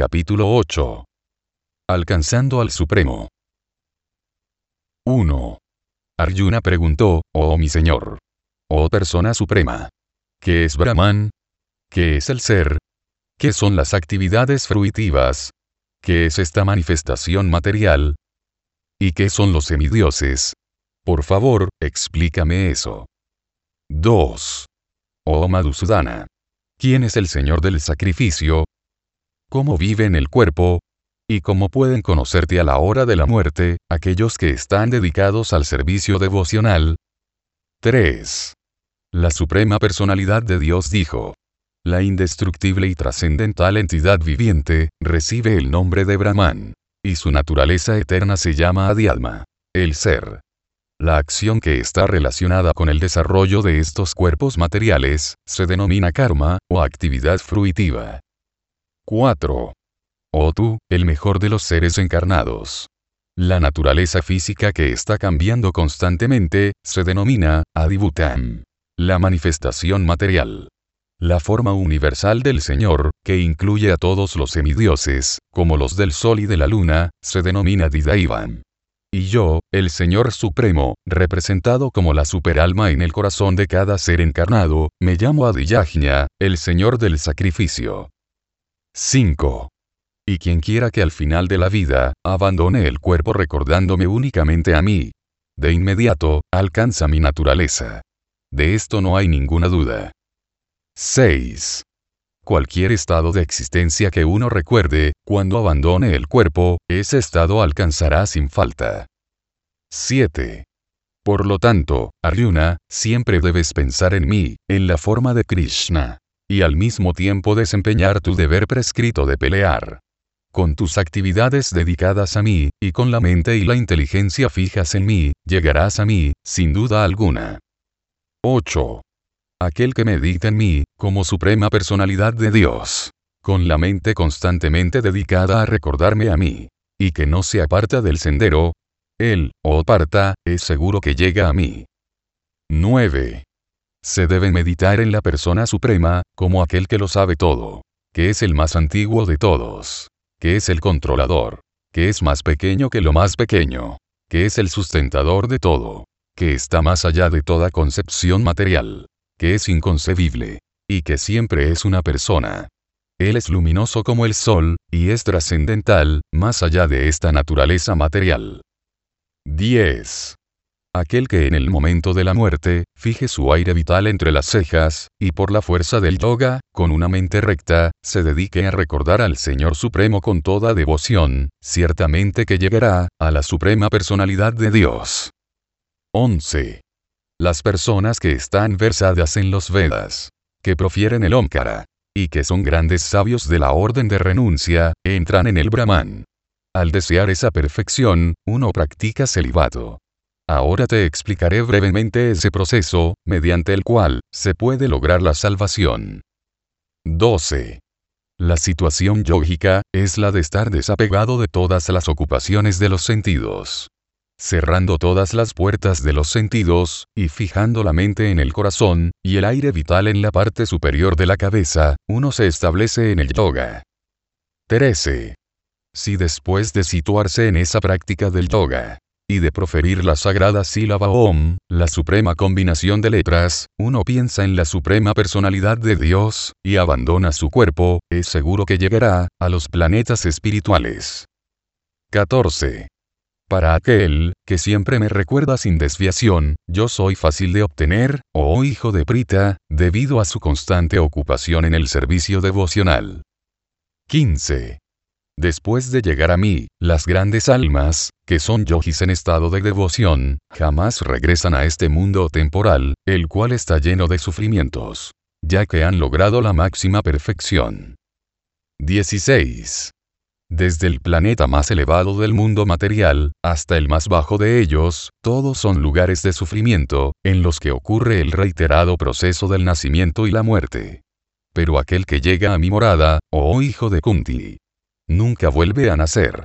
Capítulo 8. Alcanzando al Supremo. 1. Arjuna preguntó: oh mi señor, oh persona suprema, ¿qué es Brahman? ¿Qué es el ser? ¿Qué son las actividades fruitivas? ¿Qué es esta manifestación material? ¿Y qué son los semidioses? Por favor, explícame eso. 2. Oh Madhusudana, ¿quién es el señor del sacrificio? ¿Cómo vive en el cuerpo? ¿Y cómo pueden conocerte a la hora de la muerte, aquellos que están dedicados al servicio devocional? 3. La Suprema Personalidad de Dios dijo: la indestructible y trascendental entidad viviente, recibe el nombre de Brahman, y su naturaleza eterna se llama Adhyatma, el ser. La acción que está relacionada con el desarrollo de estos cuerpos materiales, se denomina karma, o actividad fruitiva. 4. Oh tú, el mejor de los seres encarnados. La naturaleza física que está cambiando constantemente, se denomina Adibhutam, la manifestación material. La forma universal del Señor, que incluye a todos los semidioses, como los del Sol y de la Luna, se denomina Didaivam. Y yo, el Señor Supremo, representado como la superalma en el corazón de cada ser encarnado, me llamo Adiyajna, el Señor del sacrificio. 5. Y quien quiera que al final de la vida, abandone el cuerpo recordándome únicamente a mí, de inmediato, alcanza mi naturaleza. De esto no hay ninguna duda. 6. Cualquier estado de existencia que uno recuerde, cuando abandone el cuerpo, ese estado alcanzará sin falta. 7. Por lo tanto, Arjuna, siempre debes pensar en mí, en la forma de Krishna, y al mismo tiempo desempeñar tu deber prescrito de pelear. Con tus actividades dedicadas a mí, y con la mente y la inteligencia fijas en mí, llegarás a mí, sin duda alguna. 8. Aquel que medita en mí, como suprema personalidad de Dios, con la mente constantemente dedicada a recordarme a mí, y que no se aparta del sendero, él, o parta, es seguro que llega a mí. 9. Se debe meditar en la persona suprema, como aquel que lo sabe todo, que es el más antiguo de todos, que es el controlador, que es más pequeño que lo más pequeño, que es el sustentador de todo, que está más allá de toda concepción material, que es inconcebible, y que siempre es una persona. Él es luminoso como el sol, y es trascendental, más allá de esta naturaleza material. 10. Aquel que en el momento de la muerte, fije su aire vital entre las cejas, y por la fuerza del yoga, con una mente recta, se dedique a recordar al Señor Supremo con toda devoción, ciertamente que llegará a la Suprema Personalidad de Dios. 11. Las personas que están versadas en los Vedas, que profieren el Omkara, y que son grandes sabios de la orden de renuncia, entran en el Brahman. Al desear esa perfección, uno practica celibato. Ahora te explicaré brevemente ese proceso, mediante el cual se puede lograr la salvación. 12. La situación yógica es la de estar desapegado de todas las ocupaciones de los sentidos, cerrando todas las puertas de los sentidos, y fijando la mente en el corazón, y el aire vital en la parte superior de la cabeza, uno se establece en el yoga. 13. Si después de situarse en esa práctica del yoga, y de proferir la sagrada sílaba Om, la suprema combinación de letras, uno piensa en la suprema personalidad de Dios, y abandona su cuerpo, es seguro que llegará a los planetas espirituales. 14. Para aquel, que siempre me recuerda sin desviación, yo soy fácil de obtener, oh hijo de Prita, debido a su constante ocupación en el servicio devocional. 15. Después de llegar a mí, las grandes almas, que son yogis en estado de devoción, jamás regresan a este mundo temporal, el cual está lleno de sufrimientos, ya que han logrado la máxima perfección. 16. Desde el planeta más elevado del mundo material, hasta el más bajo de ellos, todos son lugares de sufrimiento, en los que ocurre el reiterado proceso del nacimiento y la muerte. Pero aquel que llega a mi morada, oh hijo de Kunti, nunca vuelve a nacer.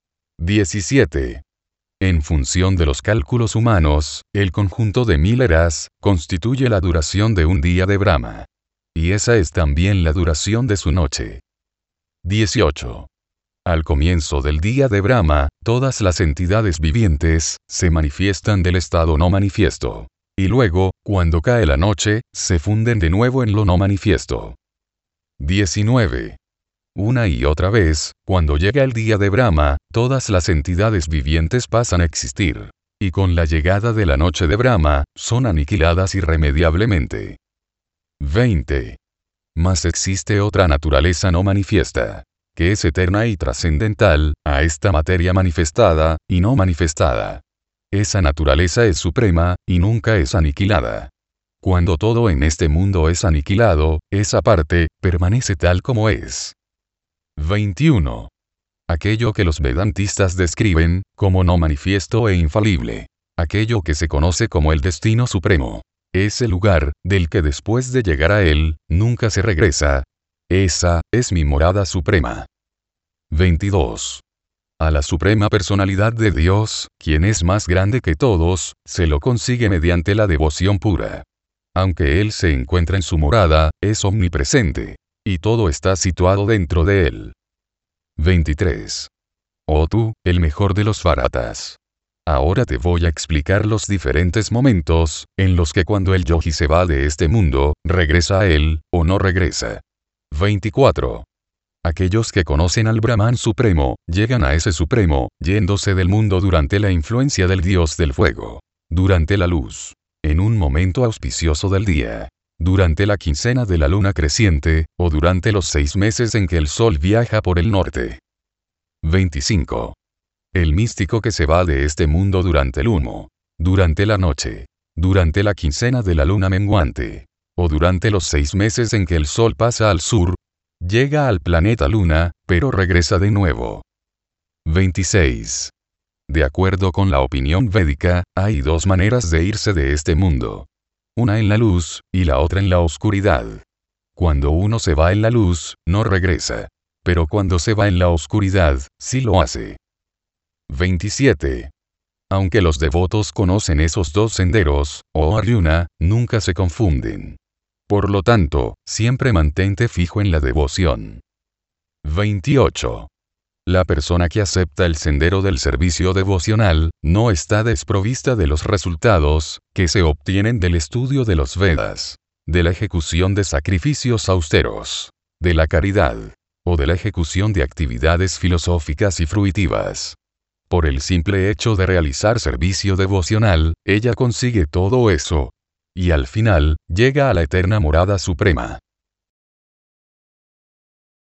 17. En función de los cálculos humanos, el conjunto de 1000 eras constituye la duración de un día de Brahma. Y esa es también la duración de su noche. 18. Al comienzo del día de Brahma, todas las entidades vivientes se manifiestan del estado no manifiesto. Y luego, cuando cae la noche, se funden de nuevo en lo no manifiesto. 19. Una y otra vez, cuando llega el día de Brahma, todas las entidades vivientes pasan a existir. Y con la llegada de la noche de Brahma, son aniquiladas irremediablemente. 20. Mas existe otra naturaleza no manifiesta, que es eterna y trascendental, a esta materia manifestada, y no manifestada. Esa naturaleza es suprema, y nunca es aniquilada. Cuando todo en este mundo es aniquilado, esa parte, permanece tal como es. 21. Aquello que los vedantistas describen, como no manifiesto e infalible. Aquello que se conoce como el destino supremo. Ese lugar, del que después de llegar a él, nunca se regresa. Esa, es mi morada suprema. 22. A la suprema personalidad de Dios, quien es más grande que todos, se lo consigue mediante la devoción pura. Aunque Él se encuentra en su morada, es omnipresente. Y todo está situado dentro de Él. 23. Oh tú, el mejor de los Bharatas. Ahora te voy a explicar los diferentes momentos, en los que cuando el yogi se va de este mundo, regresa a él, o no regresa. 24. Aquellos que conocen al Brahman Supremo, llegan a ese Supremo, yéndose del mundo durante la influencia del Dios del Fuego. Durante la luz. En un momento auspicioso del día. Durante la quincena de la luna creciente, o durante los 6 meses en que el sol viaja por el norte. 25. El místico que se va de este mundo durante el humo. Durante la noche. Durante la quincena de la luna menguante. O durante los 6 meses en que el sol pasa al sur. Llega al planeta Luna, pero regresa de nuevo. 26. De acuerdo con la opinión védica, hay 2 maneras de irse de este mundo. Una en la luz, y la otra en la oscuridad. Cuando uno se va en la luz, no regresa. Pero cuando se va en la oscuridad, sí lo hace. 27. Aunque los devotos conocen esos 2 senderos, oh Arjuna, nunca se confunden. Por lo tanto, siempre mantente fijo en la devoción. 28. La persona que acepta el sendero del servicio devocional, no está desprovista de los resultados, que se obtienen del estudio de los Vedas, de la ejecución de sacrificios austeros, de la caridad, o de la ejecución de actividades filosóficas y fruitivas. Por el simple hecho de realizar servicio devocional, ella consigue todo eso. Y al final, llega a la eterna morada suprema.